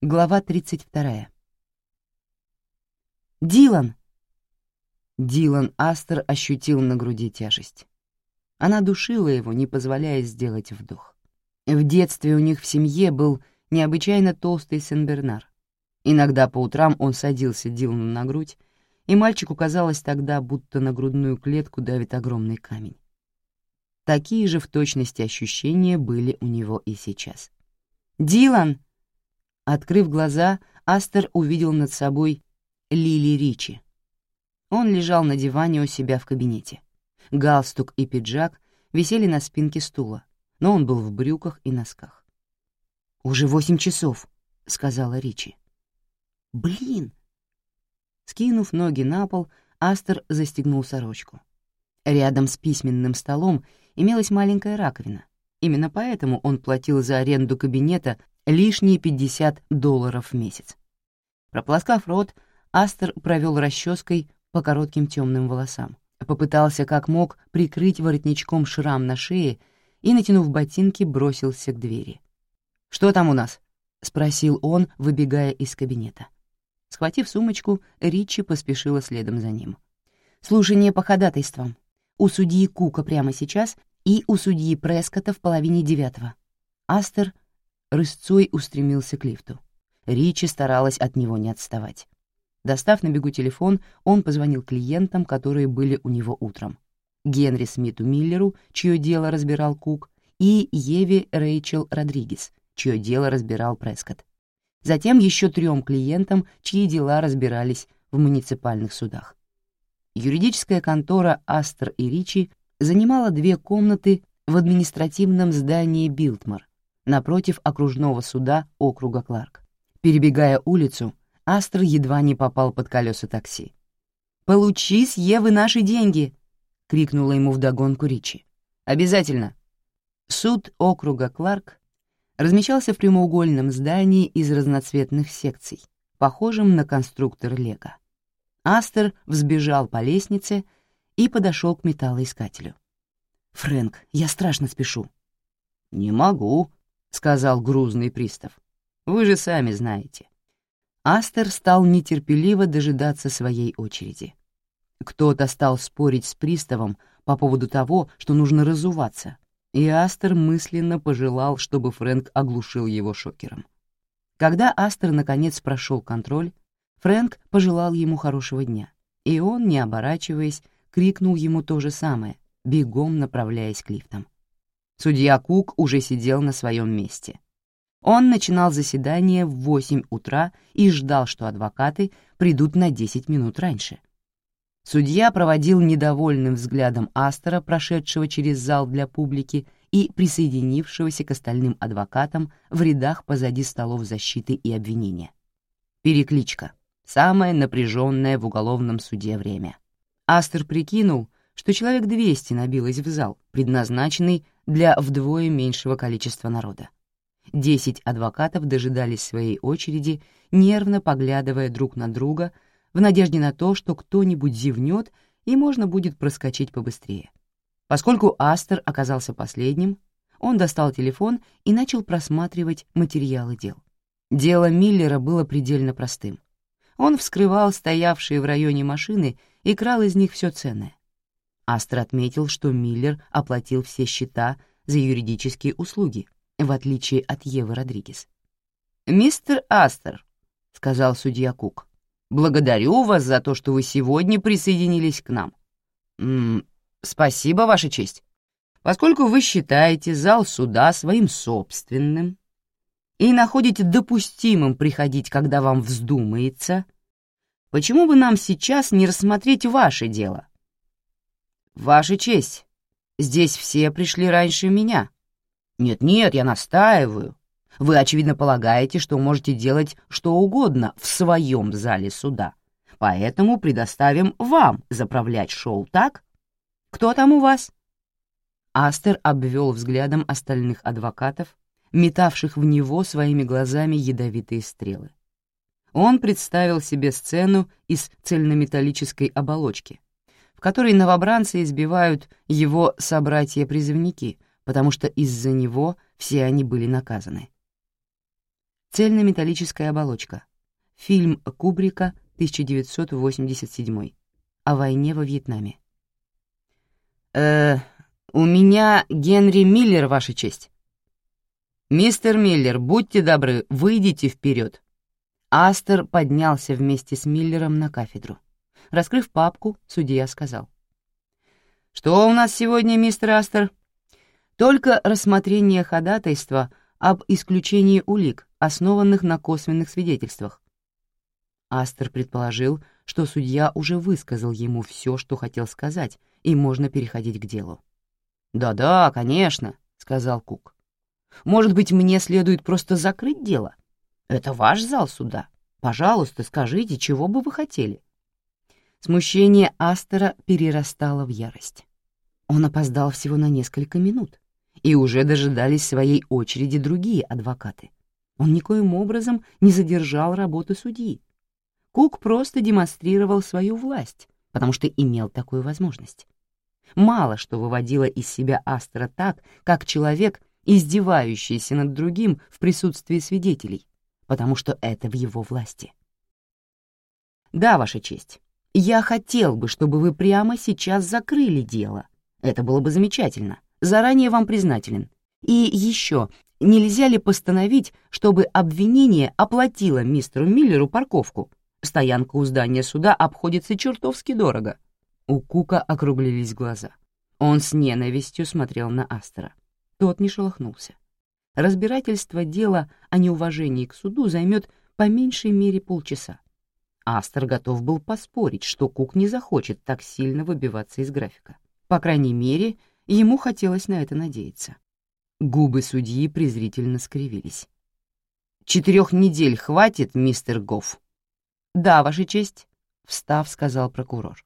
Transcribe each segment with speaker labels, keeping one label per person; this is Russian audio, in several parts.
Speaker 1: Глава 32. «Дилан!» Дилан Астер ощутил на груди тяжесть. Она душила его, не позволяя сделать вдох. В детстве у них в семье был необычайно толстый Сен-Бернар. Иногда по утрам он садился Дилану на грудь, и мальчику казалось тогда, будто на грудную клетку давит огромный камень. Такие же в точности ощущения были у него и сейчас. «Дилан!» Открыв глаза, Астер увидел над собой Лили Ричи. Он лежал на диване у себя в кабинете. Галстук и пиджак висели на спинке стула, но он был в брюках и носках. «Уже 8 часов», — сказала Ричи. «Блин!» Скинув ноги на пол, Астер застегнул сорочку. Рядом с письменным столом имелась маленькая раковина. Именно поэтому он платил за аренду кабинета лишние $50 в месяц. Прополоскав рот, Астер провел расческой по коротким темным волосам, попытался как мог прикрыть воротничком шрам на шее и, натянув ботинки, бросился к двери. «Что там у нас?» — спросил он, выбегая из кабинета. Схватив сумочку, Ричи поспешила следом за ним. «Слушание по ходатайствам. У судьи Кука прямо сейчас и у судьи Прескотта в 8:30». Астер рысцой устремился к лифту. Ричи старалась от него не отставать. Достав на бегу телефон, он позвонил клиентам, которые были у него утром. Генри Смиту Миллеру, чье дело разбирал Кук, и Еве Рэйчел Родригес, чье дело разбирал Прескотт. Затем еще 3 клиентам, чьи дела разбирались в муниципальных судах. Юридическая контора Астер и Ричи занимала 2 комнаты в административном здании Билтмор, напротив окружного суда округа Кларк. Перебегая улицу, Астер едва не попал под колеса такси. «Получи с Евы наши деньги!» — крикнула ему вдогонку Ричи. «Обязательно!» Суд округа Кларк размещался в прямоугольном здании из разноцветных секций, похожем на конструктор Лего. Астер взбежал по лестнице и подошел к металлоискателю. «Фрэнк, я страшно спешу». «Не могу», — сказал грузный пристав. «Вы же сами знаете». Астер стал нетерпеливо дожидаться своей очереди. Кто-то стал спорить с приставом по поводу того, что нужно разуваться, и Астер мысленно пожелал, чтобы Фрэнк оглушил его шокером. Когда Астер наконец прошел контроль, Фрэнк пожелал ему хорошего дня, и он, не оборачиваясь, крикнул ему то же самое, бегом направляясь к лифтам. Судья Кук уже сидел на своем месте. Он начинал заседание в 8 утра и ждал, что адвокаты придут на 10 минут раньше. Судья проводил недовольным взглядом Астера, прошедшего через зал для публики и присоединившегося к остальным адвокатам в рядах позади столов защиты и обвинения. Перекличка. Самое напряженное в уголовном суде время. Астер прикинул, что человек 200 набилось в зал, предназначенный для вдвое меньшего количества народа. 10 адвокатов дожидались своей очереди, нервно поглядывая друг на друга, в надежде на то, что кто-нибудь зевнет и можно будет проскочить побыстрее. Поскольку Астер оказался последним, он достал телефон и начал просматривать материалы дел. Дело Миллера было предельно простым. Он вскрывал стоявшие в районе машины и крал из них все ценное. Астер отметил, что Миллер оплатил все счета за юридические услуги, в отличие от Евы Родригес. «Мистер Астер», — сказал судья Кук, — «благодарю вас за то, что вы сегодня присоединились к нам». «Спасибо, Ваша честь. Поскольку вы считаете зал суда своим собственным и находите допустимым приходить, когда вам вздумается, почему бы нам сейчас не рассмотреть ваше дело?» «Ваша честь, здесь все пришли раньше меня». «Нет-нет, я настаиваю. Вы, очевидно, полагаете, что можете делать что угодно в своем зале суда, поэтому предоставим вам заправлять шоу, так? Кто там у вас?» Астер обвел взглядом остальных адвокатов, метавших в него своими глазами ядовитые стрелы. Он представил себе сцену из цельнометаллической оболочки, в которой новобранцы избивают его собратья-призывники, потому что из-за него все они были наказаны. Цельнометаллическая оболочка. Фильм Кубрика, 1987. О войне во Вьетнаме. У меня Генри Миллер, Ваша честь». «Мистер Миллер, будьте добры, выйдите вперед». Астер поднялся вместе с Миллером на кафедру. Раскрыв папку, судья сказал: «Что у нас сегодня, мистер Астер?» «Только рассмотрение ходатайства об исключении улик, основанных на косвенных свидетельствах». Астер предположил, что судья уже высказал ему все, что хотел сказать, и можно переходить к делу. «Да-да, конечно», — сказал Кук. «Может быть, мне следует просто закрыть дело? Это ваш зал суда. Пожалуйста, скажите, чего бы вы хотели?» Смущение Астера перерастало в ярость. Он опоздал всего на несколько минут, и уже дожидались своей очереди другие адвокаты. Он никоим образом не задержал работу судьи. Кук просто демонстрировал свою власть, потому что имел такую возможность. Мало что выводило из себя Астера так, как человек, издевающийся над другим в присутствии свидетелей, потому что это в его власти. «Да, Ваша честь, я хотел бы, чтобы вы прямо сейчас закрыли дело. Это было бы замечательно. Заранее вам признателен. И еще, нельзя ли постановить, чтобы обвинение оплатило мистеру Миллеру парковку? Стоянка у здания суда обходится чертовски дорого». У Кука округлились глаза. Он с ненавистью смотрел на Астера. Тот не шелохнулся. Разбирательство дела о неуважении к суду займет по меньшей мере полчаса. Астер готов был поспорить, что Кук не захочет так сильно выбиваться из графика. По крайней мере, ему хотелось на это надеяться. Губы судьи презрительно скривились. 4 недель хватит, мистер Гофф?» «Да, Ваша честь», — встав, сказал прокурор.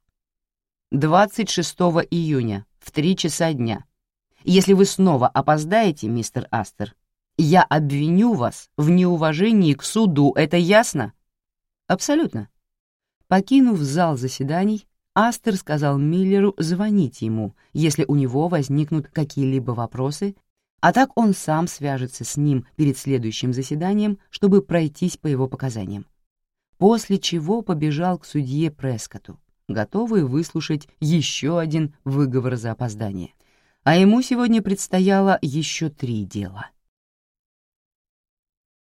Speaker 1: 26 июня в 3 часа дня. Если вы снова опоздаете, мистер Астер, я обвиню вас в неуважении к суду, это ясно?» «Абсолютно». Покинув зал заседаний, Астер сказал Миллеру звонить ему, если у него возникнут какие-либо вопросы, а так он сам свяжется с ним перед следующим заседанием, чтобы пройтись по его показаниям. После чего побежал к судье Прескотту, готовый выслушать еще один выговор за опоздание. А ему сегодня предстояло еще 3 дела.